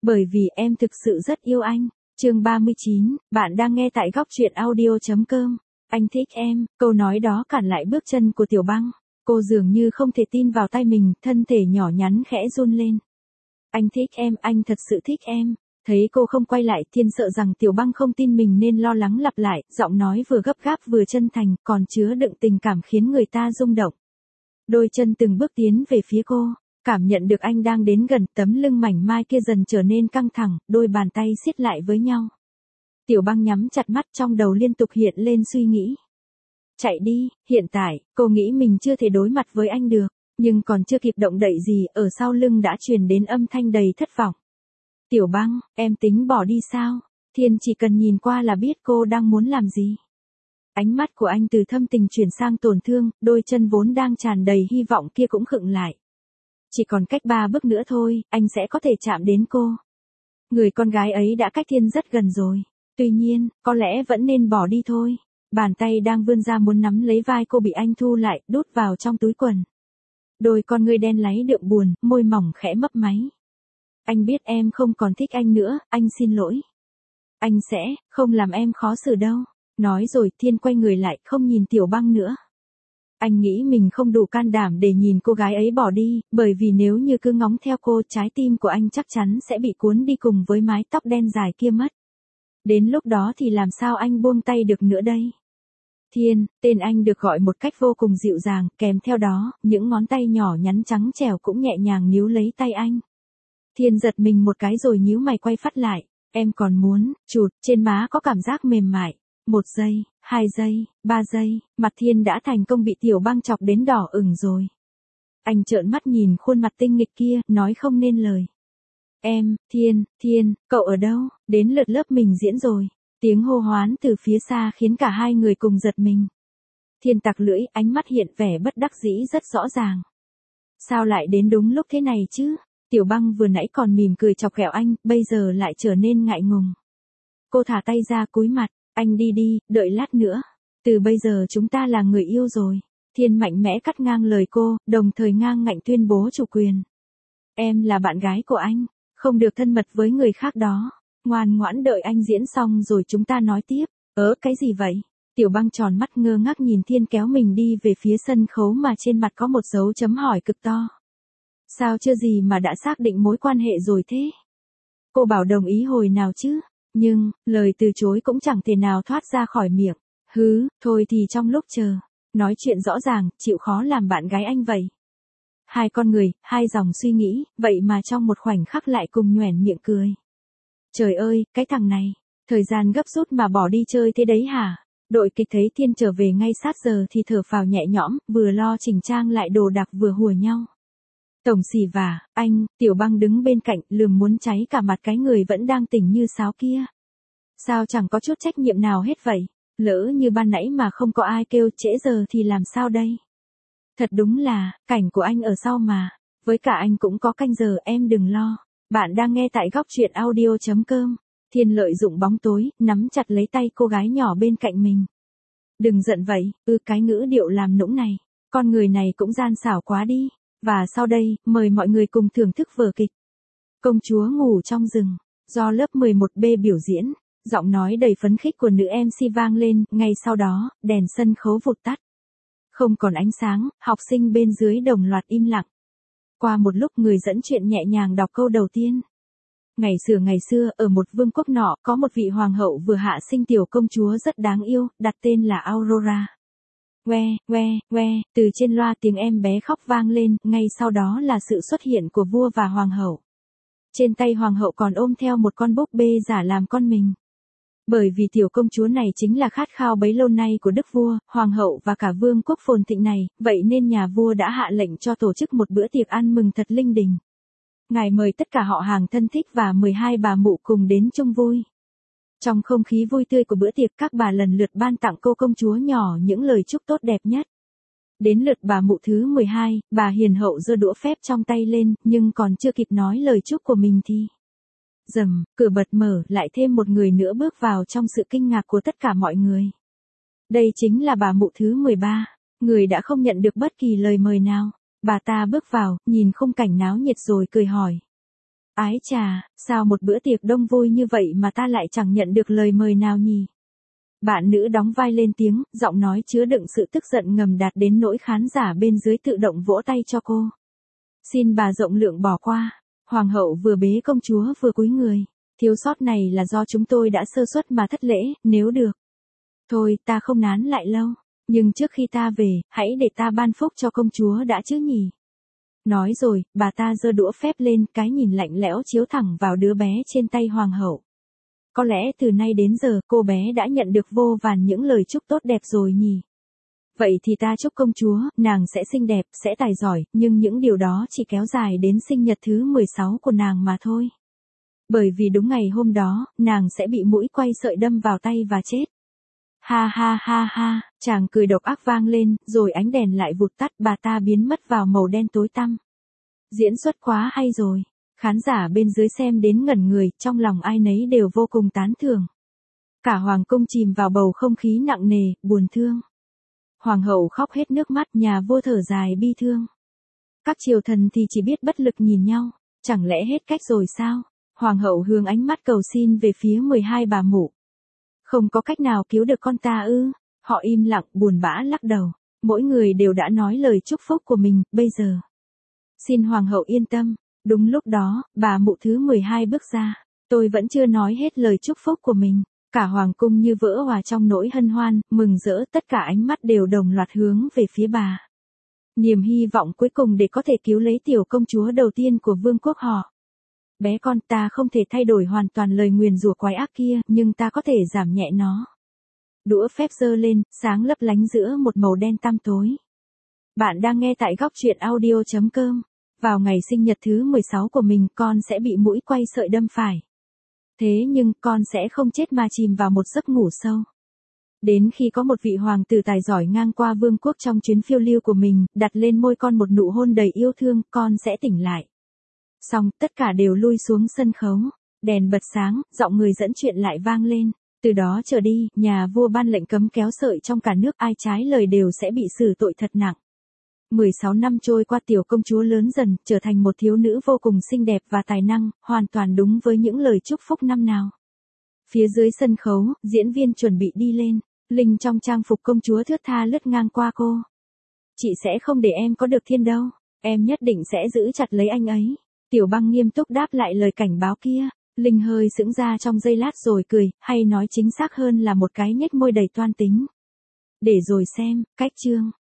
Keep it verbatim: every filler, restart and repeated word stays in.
Bởi vì em thực sự rất yêu anh. Chương ba mươi chín, bạn đang nghe tại góc truyện audio chấm com. Anh thích em, câu nói đó cản lại bước chân của Tiểu Băng. Cô dường như không thể tin vào tai mình, thân thể nhỏ nhắn khẽ run lên. Anh thích em, anh thật sự thích em. Thấy cô không quay lại, Thiên sợ rằng Tiểu Băng không tin mình nên lo lắng lặp lại, giọng nói vừa gấp gáp vừa chân thành, còn chứa đựng tình cảm khiến người ta rung động. Đôi chân từng bước tiến về phía cô, cảm nhận được anh đang đến gần, tấm lưng mảnh mai kia dần trở nên căng thẳng, đôi bàn tay siết lại với nhau. Tiểu Băng nhắm chặt mắt, trong đầu liên tục hiện lên suy nghĩ. Chạy đi, hiện tại, cô nghĩ mình chưa thể đối mặt với anh được, nhưng còn chưa kịp động đậy gì, ở sau lưng đã truyền đến âm thanh đầy thất vọng. Tiểu Băng, em tính bỏ đi sao? Thiên chỉ cần nhìn qua là biết cô đang muốn làm gì. Ánh mắt của anh từ thâm tình chuyển sang tổn thương, đôi chân vốn đang tràn đầy hy vọng kia cũng khựng lại. Chỉ còn cách ba bước nữa thôi, anh sẽ có thể chạm đến cô. Người con gái ấy đã cách Thiên rất gần rồi. Tuy nhiên, có lẽ vẫn nên bỏ đi thôi. Bàn tay đang vươn ra muốn nắm lấy vai cô bị anh thu lại, đút vào trong túi quần. Đôi con ngươi đen láy đượm buồn, môi mỏng khẽ mấp máy. Anh biết em không còn thích anh nữa, anh xin lỗi. Anh sẽ không làm em khó xử đâu. Nói rồi, Thiên quay người lại, không nhìn Tiểu Băng nữa. Anh nghĩ mình không đủ can đảm để nhìn cô gái ấy bỏ đi, bởi vì nếu như cứ ngóng theo cô, trái tim của anh chắc chắn sẽ bị cuốn đi cùng với mái tóc đen dài kia mất. Đến lúc đó thì làm sao anh buông tay được nữa đây? Thiên, tên anh được gọi một cách vô cùng dịu dàng, kèm theo đó, những ngón tay nhỏ nhắn trắng trẻo cũng nhẹ nhàng níu lấy tay anh. Thiên giật mình một cái rồi nhíu mày quay phát lại. Em còn muốn, chụt, trên má có cảm giác mềm mại. Một giây, hai giây, ba giây, mặt Thiên đã thành công bị Tiểu Băng chọc đến đỏ ửng rồi. Anh trợn mắt nhìn khuôn mặt tinh nghịch kia, nói không nên lời. Em, Thiên, Thiên, cậu ở đâu? Đến lượt lớp mình diễn rồi. Tiếng hô hoán từ phía xa khiến cả hai người cùng giật mình. Thiên tặc lưỡi, ánh mắt hiện vẻ bất đắc dĩ rất rõ ràng. Sao lại đến đúng lúc thế này chứ? Tiểu Băng vừa nãy còn mỉm cười chọc ghẹo anh, bây giờ lại trở nên ngại ngùng. Cô thả tay ra cúi mặt, anh đi đi, đợi lát nữa. Từ bây giờ chúng ta là người yêu rồi. Thiên mạnh mẽ cắt ngang lời cô, đồng thời ngang ngạnh tuyên bố chủ quyền. Em là bạn gái của anh, không được thân mật với người khác đó. Ngoan ngoãn đợi anh diễn xong rồi chúng ta nói tiếp. Ớ, cái gì vậy? Tiểu Băng tròn mắt ngơ ngác nhìn Thiên kéo mình đi về phía sân khấu mà trên mặt có một dấu chấm hỏi cực to. Sao chưa gì mà đã xác định mối quan hệ rồi thế? Cô bảo đồng ý hồi nào chứ? Nhưng, lời từ chối cũng chẳng thể nào thoát ra khỏi miệng. Hứ, thôi thì trong lúc chờ. Nói chuyện rõ ràng, chịu khó làm bạn gái anh vậy. Hai con người, hai dòng suy nghĩ, vậy mà trong một khoảnh khắc lại cùng nhoẻn miệng cười. Trời ơi, cái thằng này, thời gian gấp rút mà bỏ đi chơi thế đấy hả? Đội kịch thấy Thiên trở về ngay sát giờ thì thở phào nhẹ nhõm, vừa lo chỉnh trang lại đồ đạc vừa hùa nhau. Tổng xì vả, anh, Tiểu Băng đứng bên cạnh, lườm muốn cháy cả mặt cái người vẫn đang tỉnh như sáo kia. Sao chẳng có chút trách nhiệm nào hết vậy? Lỡ như ban nãy mà không có ai kêu trễ giờ thì làm sao đây? Thật đúng là, cảnh của anh ở sau mà. Với cả anh cũng có canh giờ, em đừng lo. Bạn đang nghe tại góc truyện audio chấm com. Thiên lợi dụng bóng tối, nắm chặt lấy tay cô gái nhỏ bên cạnh mình. Đừng giận vậy, ư cái ngữ điệu làm nũng này. Con người này cũng gian xảo quá đi. Và sau đây, mời mọi người cùng thưởng thức vở kịch. Công chúa ngủ trong rừng, do lớp mười một B biểu diễn, giọng nói đầy phấn khích của nữ em xê vang lên, ngay sau đó, đèn sân khấu vụt tắt. Không còn ánh sáng, học sinh bên dưới đồng loạt im lặng. Qua một lúc người dẫn chuyện nhẹ nhàng đọc câu đầu tiên. Ngày xưa ngày xưa, ở một vương quốc nọ, có một vị hoàng hậu vừa hạ sinh tiểu công chúa rất đáng yêu, đặt tên là Aurora. Que, que, que, từ trên loa tiếng em bé khóc vang lên, ngay sau đó là sự xuất hiện của vua và hoàng hậu. Trên tay hoàng hậu còn ôm theo một con búp bê giả làm con mình. Bởi vì tiểu công chúa này chính là khát khao bấy lâu nay của đức vua, hoàng hậu và cả vương quốc phồn thịnh này, vậy nên nhà vua đã hạ lệnh cho tổ chức một bữa tiệc ăn mừng thật linh đình. Ngài mời tất cả họ hàng thân thích và mười hai bà mụ cùng đến chung vui. Trong không khí vui tươi của bữa tiệc, các bà lần lượt ban tặng cô công chúa nhỏ những lời chúc tốt đẹp nhất. Đến lượt bà mụ thứ mười hai, bà hiền hậu giơ đũa phép trong tay lên, nhưng còn chưa kịp nói lời chúc của mình thì... Rầm, cửa bật mở, lại thêm một người nữa bước vào trong sự kinh ngạc của tất cả mọi người. Đây chính là bà mụ thứ mười ba, người đã không nhận được bất kỳ lời mời nào. Bà ta bước vào, nhìn khung cảnh náo nhiệt rồi cười hỏi. Ái chà, sao một bữa tiệc đông vui như vậy mà ta lại chẳng nhận được lời mời nào nhỉ? Bạn nữ đóng vai lên tiếng, giọng nói chứa đựng sự tức giận ngầm đạt đến nỗi khán giả bên dưới tự động vỗ tay cho cô. Xin bà rộng lượng bỏ qua. Hoàng hậu vừa bế công chúa vừa cúi người. Thiếu sót này là do chúng tôi đã sơ suất mà thất lễ, nếu được. Thôi, ta không nán lại lâu. Nhưng trước khi ta về, hãy để ta ban phúc cho công chúa đã chứ nhỉ. Nói rồi, bà ta giơ đũa phép lên, cái nhìn lạnh lẽo chiếu thẳng vào đứa bé trên tay hoàng hậu. Có lẽ từ nay đến giờ, cô bé đã nhận được vô vàn những lời chúc tốt đẹp rồi nhỉ. Vậy thì ta chúc công chúa, nàng sẽ xinh đẹp, sẽ tài giỏi, nhưng những điều đó chỉ kéo dài đến sinh nhật thứ mười sáu của nàng mà thôi. Bởi vì đúng ngày hôm đó, nàng sẽ bị mũi quay sợi đâm vào tay và chết. Ha ha ha ha, chàng cười độc ác vang lên, rồi ánh đèn lại vụt tắt, bà ta biến mất vào màu đen tối tăm. Diễn xuất quá hay rồi. Khán giả bên dưới xem đến ngẩn người, trong lòng ai nấy đều vô cùng tán thưởng. Cả hoàng cung chìm vào bầu không khí nặng nề, buồn thương. Hoàng hậu khóc hết nước mắt, nhà vua thở dài bi thương. Các triều thần thì chỉ biết bất lực nhìn nhau, chẳng lẽ hết cách rồi sao? Hoàng hậu hướng ánh mắt cầu xin về phía mười hai bà mụ. Không có cách nào cứu được con ta ư? Họ im lặng, buồn bã lắc đầu. Mỗi người đều đã nói lời chúc phúc của mình, bây giờ. Xin hoàng hậu yên tâm. Đúng lúc đó, bà mụ thứ mười hai bước ra. Tôi vẫn chưa nói hết lời chúc phúc của mình. Cả hoàng cung như vỡ hòa trong nỗi hân hoan, mừng rỡ, tất cả ánh mắt đều đồng loạt hướng về phía bà. Niềm hy vọng cuối cùng để có thể cứu lấy tiểu công chúa đầu tiên của vương quốc họ. Bé con, ta không thể thay đổi hoàn toàn lời nguyền rủa quái ác kia, nhưng ta có thể giảm nhẹ nó. Đũa phép giơ lên, sáng lấp lánh giữa một màu đen tăm tối. Bạn đang nghe tại góc truyện audio chấm com. Vào ngày sinh nhật thứ mười sáu của mình, con sẽ bị mũi quay sợi đâm phải. Thế nhưng, con sẽ không chết mà chìm vào một giấc ngủ sâu. Đến khi có một vị hoàng tử tài giỏi ngang qua vương quốc trong chuyến phiêu lưu của mình, đặt lên môi con một nụ hôn đầy yêu thương, con sẽ tỉnh lại. Xong, tất cả đều lui xuống sân khấu. Đèn bật sáng, giọng người dẫn chuyện lại vang lên. Từ đó trở đi, nhà vua ban lệnh cấm kéo sợi trong cả nước, ai trái lời đều sẽ bị xử tội thật nặng. mười sáu năm trôi qua, tiểu công chúa lớn dần, trở thành một thiếu nữ vô cùng xinh đẹp và tài năng, hoàn toàn đúng với những lời chúc phúc năm nào. Phía dưới sân khấu, diễn viên chuẩn bị đi lên. Linh trong trang phục công chúa thướt tha lướt ngang qua cô. Chị sẽ không để em có được thiên đâu. Em nhất định sẽ giữ chặt lấy anh ấy. Tiểu Băng nghiêm túc đáp lại lời cảnh báo kia. Linh hơi sững ra trong giây lát rồi cười, hay nói chính xác hơn là một cái nhếch môi đầy toan tính. Để rồi xem, cách chương.